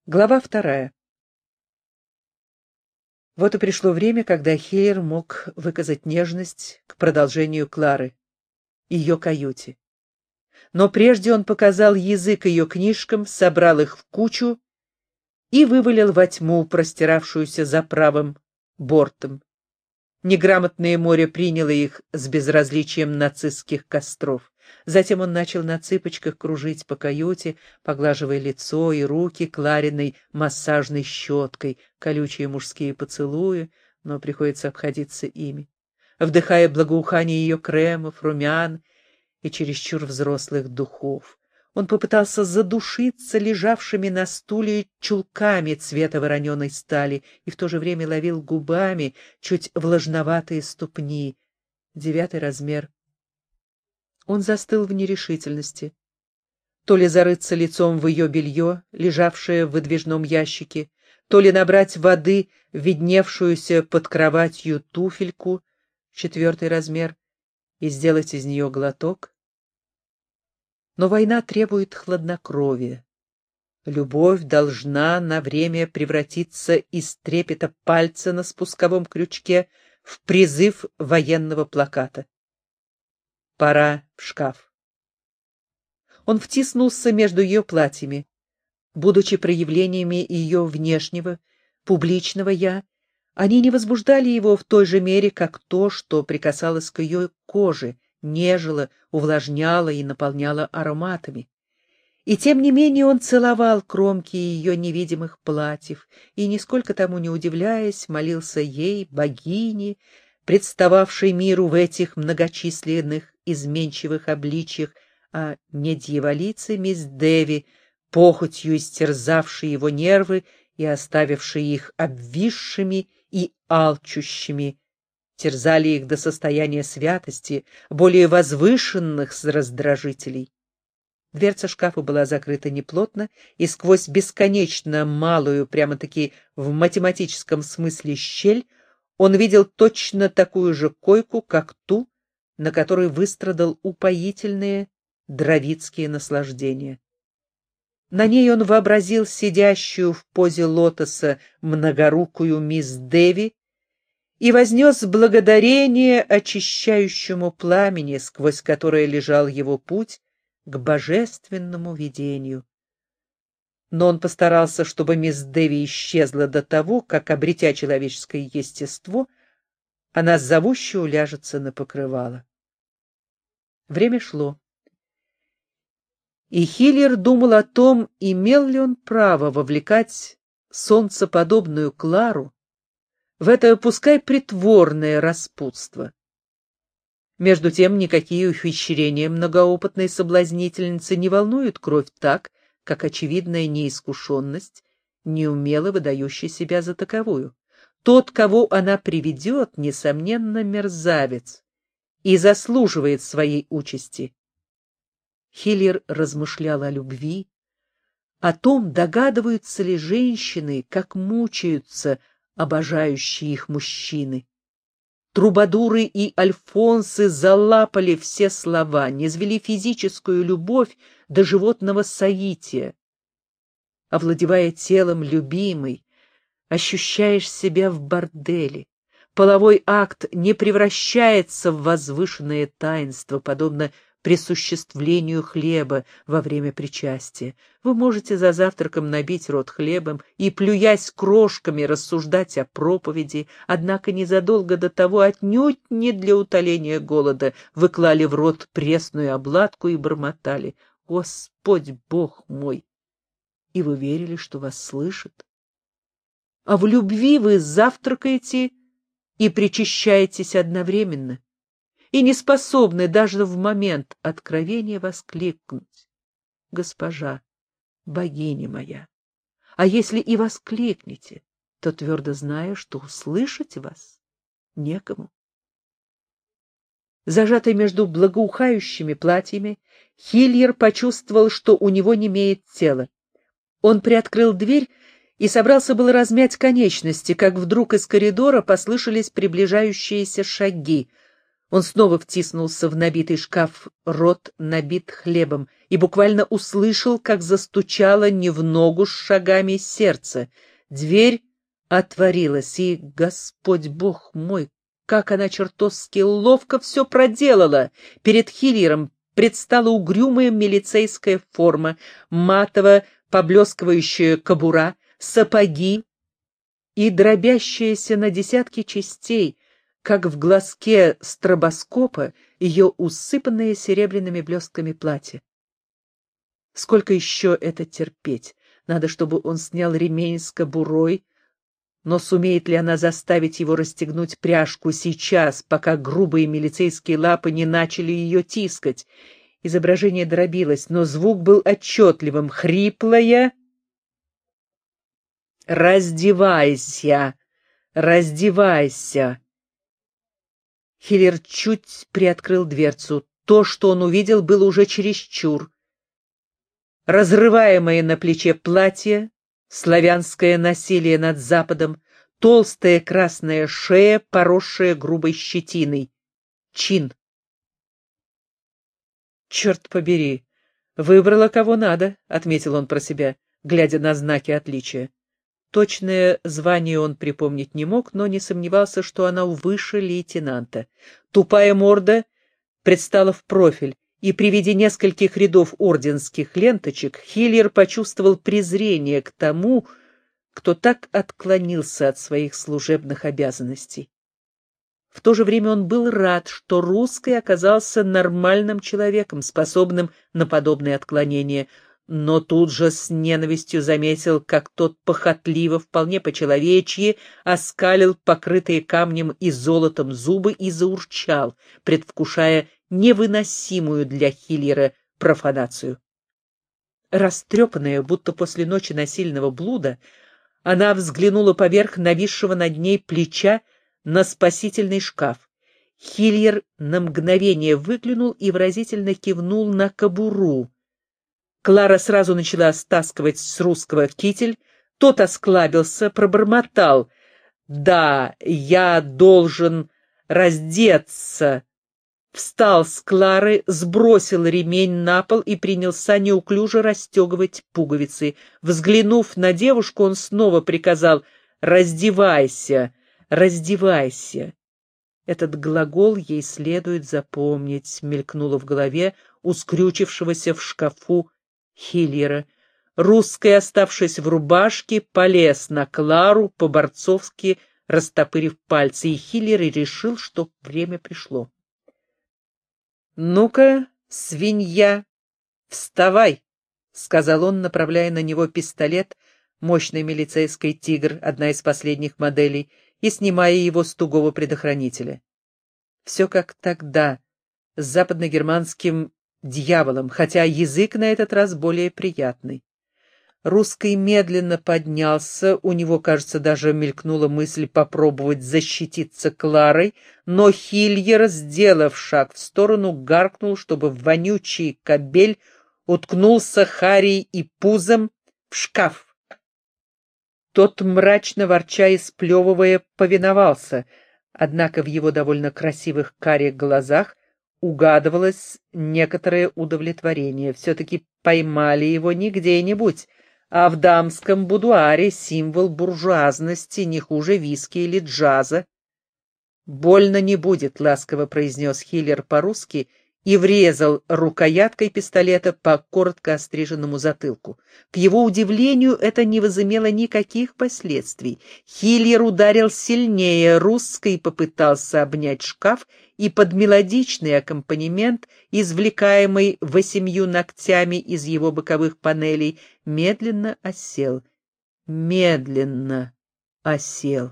Глава 2. Вот и пришло время, когда Хиллер мог выказать нежность к продолжению Клары, ее каюте. Но прежде он показал язык ее книжкам, собрал их в кучу и вывалил во тьму, простиравшуюся за правым бортом. Неграмотное море приняло их с безразличием нацистских костров. Затем он начал на цыпочках кружить по каюте, поглаживая лицо и руки Клариной массажной щеткой, колючие мужские поцелуи, но приходится обходиться ими, вдыхая благоухание ее кремов, румян и чересчур взрослых духов. Он попытался задушиться лежавшими на стуле чулками цвета вороненой стали и в то же время ловил губами чуть влажноватые ступни. 9 размер. Он застыл в нерешительности. То ли зарыться лицом в ее белье, лежавшее в выдвижном ящике, то ли набрать воды, видневшуюся под кроватью туфельку, 4 размер, и сделать из нее глоток. Но война требует хладнокровия. Любовь должна на время превратиться из трепета пальца на спусковом крючке в призыв военного плаката. Пора в шкаф. Он втиснулся между ее платьями. Будучи проявлениями ее внешнего, публичного «я», они не возбуждали его в той же мере, как то, что прикасалось к ее коже, нежило, увлажняло и наполняло ароматами. И тем не менее он целовал кромки ее невидимых платьев и, нисколько тому не удивляясь, молился ей, богине, представавшей миру в этих многочисленных изменчивых обличьях, а не дьяволице мисс Дэви, похотью истерзавшей его нервы и оставившей их обвисшими и алчущими, терзали их до состояния святости, более возвышенных с раздражителей. Дверца шкафа была закрыта неплотно, и сквозь бесконечно малую, прямо-таки в математическом смысле, щель он видел точно такую же койку, как ту, на которой выстрадал упоительные дровицкие наслаждения. На ней он вообразил сидящую в позе лотоса многорукую мисс Дэви и вознес благодарение очищающему пламени, сквозь которое лежал его путь к божественному видению. Но он постарался, чтобы мисс Дэви исчезла до того, как, обретя человеческое естество, она зовуще уляжется на покрывало. Время шло. И Хиллер думал о том, имел ли он право вовлекать солнцеподобную Клару в это, пускай притворное распутство. Между тем, никакие ухищрения многоопытной соблазнительницы не волнуют кровь так, как очевидная неискушенность, неумело выдающая себя за таковую. Тот, кого она приведет, несомненно, мерзавец и заслуживает своей участи. Хиллер размышлял о любви, о том, догадываются ли женщины, как мучаются обожающие их мужчины. Трубадуры и альфонсы залапали все слова, низвели физическую любовь до животного соития. Овладевая телом любимой, ощущаешь себя в борделе. Половой акт не превращается в возвышенное таинство, подобно присуществлению хлеба во время причастия. Вы можете за завтраком набить рот хлебом и, плюясь крошками, рассуждать о проповеди, однако незадолго до того, отнюдь не для утоления голода, вы клали в рот пресную обладку и бормотали: «Господь Бог мой!» И вы верили, что вас слышат. А в любви вы завтракаете и причащаетесь одновременно, и не способны даже в момент откровения воскликнуть: «Госпожа, богиня моя!» А если и воскликнете, то твердо зная, что услышать вас некому. Зажатый между благоухающими платьями, Хиллер почувствовал, что у него немеет тело. Он приоткрыл дверь и собрался было размять конечности, как вдруг из коридора послышались приближающиеся шаги. Он снова втиснулся в набитый шкаф, рот набит хлебом, и буквально услышал, как застучало не в ногу с шагами сердце. Дверь отворилась, и, Господь Бог мой, как она чертовски ловко все проделала! Перед Хиллером предстала угрюмая милицейская форма, матово поблескивающая кобура, сапоги и дробящаяся на десятки частей, как в глазке стробоскопа, ее усыпанное серебряными блестками платье. Сколько еще это терпеть? Надо, чтобы он снял ремень с кобурой, но сумеет ли она заставить его расстегнуть пряжку сейчас, пока грубые милицейские лапы не начали ее тискать? Изображение дробилось, но звук был отчетливым, хриплое: «Раздевайся! Раздевайся!» Хиллер чуть приоткрыл дверцу. То, что он увидел, было уже чересчур. Разрываемое на плече платье, славянское насилие над Западом, толстая красная шея, поросшая грубой щетиной. Чин. «Черт побери! Выбрала кого надо», — отметил он про себя, глядя на знаки отличия. Точное звание он припомнить не мог, но не сомневался, что она выше лейтенанта. Тупая морда предстала в профиль, и при виде нескольких рядов орденских ленточек Хиллер почувствовал презрение к тому, кто так отклонился от своих служебных обязанностей. В то же время он был рад, что русский оказался нормальным человеком, способным на подобные отклонения, но тут же с ненавистью заметил, как тот похотливо, вполне по-человечьи, оскалил покрытые камнем и золотом зубы и заурчал, предвкушая невыносимую для Хиллера профанацию. Растрепанная, будто после ночи насильного блуда, она взглянула поверх нависшего над ней плеча на спасительный шкаф. Хиллер на мгновение выглянул и выразительно кивнул на кобуру. Клара сразу начала стаскивать с русского китель, тот осклабился, пробормотал: «Да, я должен раздеться». Встал с Клары, сбросил ремень на пол и принялся неуклюже расстегивать пуговицы. Взглянув на девушку, он снова приказал: «Раздевайся, раздевайся». Этот глагол ей следует запомнить, мелькнуло в голове у скрючившегося в шкафу Хиллера. Русский, оставшись в рубашке, полез на Клару, по-борцовски растопырив пальцы, и Хиллер решил, что время пришло. «Ну-ка, свинья, вставай!» — сказал он, направляя на него пистолет, мощный милицейский «Тигр», одна из последних моделей, и снимая его с тугого предохранителя. Все как тогда, с западногерманским дьяволом, хотя язык на этот раз более приятный. Русский медленно поднялся, у него, кажется, даже мелькнула мысль попробовать защититься Кларой, но Хиллер, сделав шаг в сторону, гаркнул, чтобы вонючий кобель уткнулся Харей и пузом в шкаф. Тот, мрачно ворча и сплевывая, повиновался, однако в его довольно красивых карих глазах угадывалось некоторое удовлетворение. Все-таки поймали его не где-нибудь, а в дамском будуаре, символ буржуазности, не хуже виски или джаза. «Больно не будет», — ласково произнес Хиллер по-русски и врезал рукояткой пистолета по коротко остриженному затылку. К его удивлению, это не возымело никаких последствий. Хиллер ударил сильнее, русский попытался обнять шкаф, и под мелодичный аккомпанемент, извлекаемый 8 ногтями из его боковых панелей, медленно осел. Медленно осел.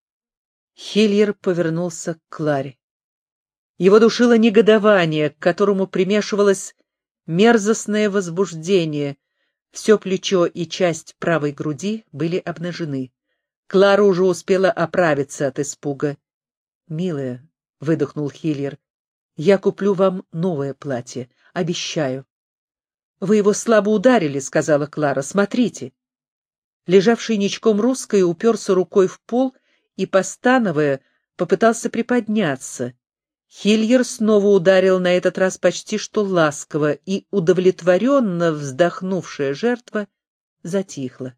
Хиллер повернулся к Кларе. Его душило негодование, к которому примешивалось мерзостное возбуждение. Все плечо и часть правой груди были обнажены. Клара уже успела оправиться от испуга. «Милая», — выдохнул Хиллер, — «я куплю вам новое платье, обещаю». «Вы его слабо ударили», — сказала Клара, — «смотрите». Лежавший ничком русский уперся рукой в пол и, постановая, попытался приподняться. Хильер снова ударил на этот раз почти что ласково, и удовлетворенно вздохнувшая жертва затихла.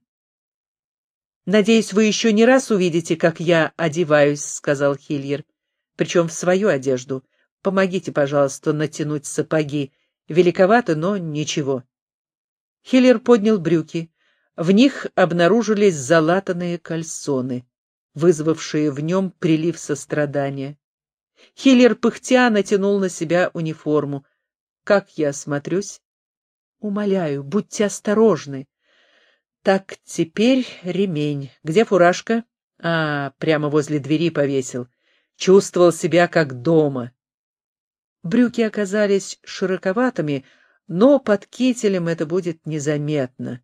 «Надеюсь, вы еще не раз увидите, как я одеваюсь», — сказал Хильер, — «причем в свою одежду. Помогите, пожалуйста, натянуть сапоги. Великовато, но ничего». Хиллер поднял брюки. В них обнаружились залатанные кальсоны, вызвавшие в нем прилив сострадания. Хиллер пыхтя натянул на себя униформу. «Как я смотрюсь?» «Умоляю, будьте осторожны». «Так, теперь ремень. Где фуражка?» Прямо возле двери повесил. Чувствовал себя как дома». Брюки оказались широковатыми, но под кителем это будет незаметно.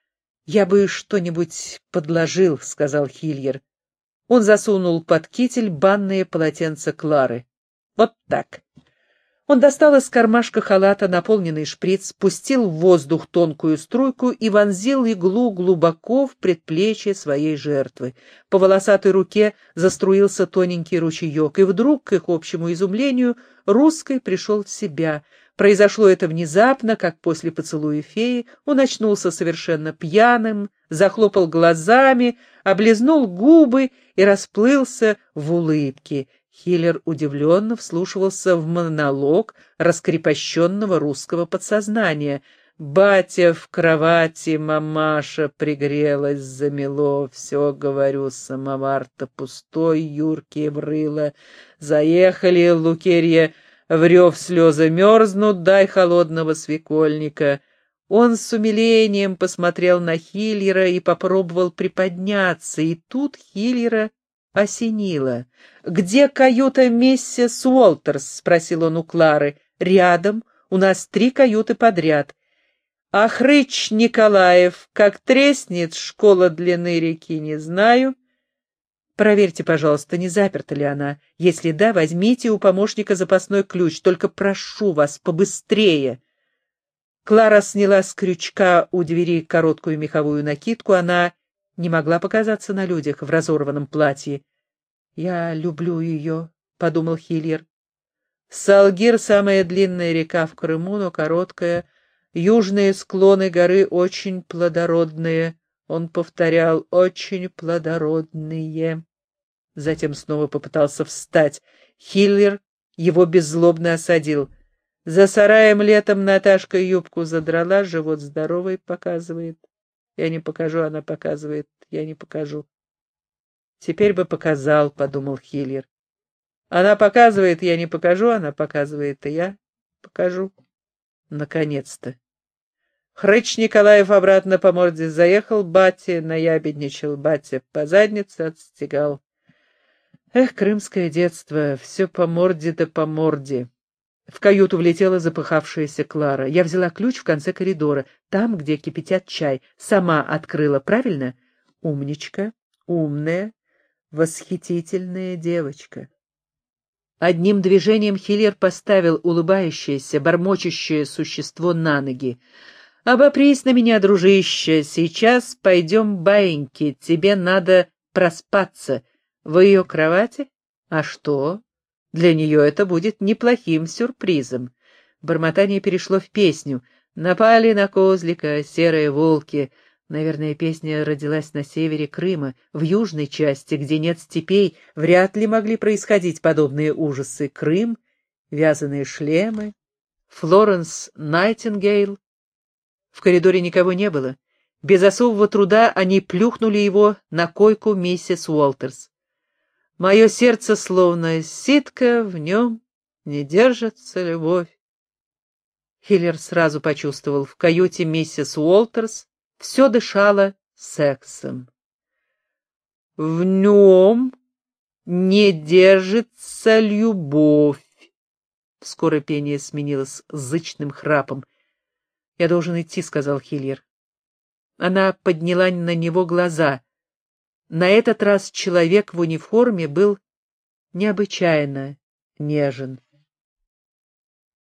«Я бы что-нибудь подложил», — сказал Хильер. Он засунул под китель банное полотенце Клары. «Вот так». Он достал из кармашка халата наполненный шприц, пустил в воздух тонкую струйку и вонзил иглу глубоко в предплечье своей жертвы. По волосатой руке заструился тоненький ручеек, и вдруг, к их общему изумлению, русский пришел в себя. Произошло это внезапно, как после поцелуя феи. Он очнулся совершенно пьяным, захлопал глазами, облизнул губы и расплылся в улыбке. Хиллер удивленно вслушивался в монолог раскрепощенного русского подсознания. «Батя в кровати, мамаша пригрелась, замело, все, говорю, самовар-то пустой, Юрки врыло. Заехали, Лукерья, врёв слезы мерзнут, дай холодного свекольника». Он с умилением посмотрел на Хиллера и попробовал приподняться, и тут Хиллера осенило. «Где каюта миссис Уолтерс?» — спросил он у Клары. «Рядом. У нас 3 каюты подряд. А Хрыч Николаев, как треснет, школа длины реки, не знаю». «Проверьте, пожалуйста, не заперта ли она. Если да, возьмите у помощника запасной ключ. Только прошу вас, побыстрее». Клара сняла с крючка у двери короткую меховую накидку. Она не могла показаться на людях в разорванном платье. «Я люблю ее», — подумал Хильер. Салгир — самая длинная река в Крыму, но короткая. Южные склоны горы очень плодородные. Он повторял: «Очень плодородные». Затем снова попытался встать. Хиллер его беззлобно осадил. «За сараем летом Наташка юбку задрала, живот здоровый показывает. Я не покажу, она показывает, я не покажу». «Теперь бы показал», — подумал Хиллер. «Она показывает, я не покажу, она показывает, и я покажу». Наконец-то. Хрыч Николаев обратно по морде заехал, батя наябедничал, батя по заднице отстегал. Эх, крымское детство, все по морде да по морде. В каюту влетела запыхавшаяся Клара. Я взяла ключ в конце коридора, там, где кипятят чай. Сама открыла, правильно? Умничка, умная, восхитительная девочка. Одним движением Хиллер поставил улыбающееся, бормочущее существо на ноги. «Обопрись на меня, дружище, сейчас пойдем баиньки, тебе надо проспаться. В ее кровати? А что? Для нее это будет неплохим сюрпризом». Бормотание перешло в песню. «Напали на козлика серые волки». Наверное, песня родилась на севере Крыма, в южной части, где нет степей, вряд ли могли происходить подобные ужасы. Крым, вязаные шлемы, Флоренс Найтингейл. В коридоре никого не было. Без особого труда они плюхнули его на койку миссис Уолтерс. «Мое сердце словно ситка, в нем не держится любовь». Хиллер сразу почувствовал, в каюте миссис Уолтерс все дышало сексом. «В нем не держится любовь». Скоро пение сменилось зычным храпом. «Я должен идти», — сказал Хиллер. Она подняла на него глаза. На этот раз человек в униформе был необычайно нежен.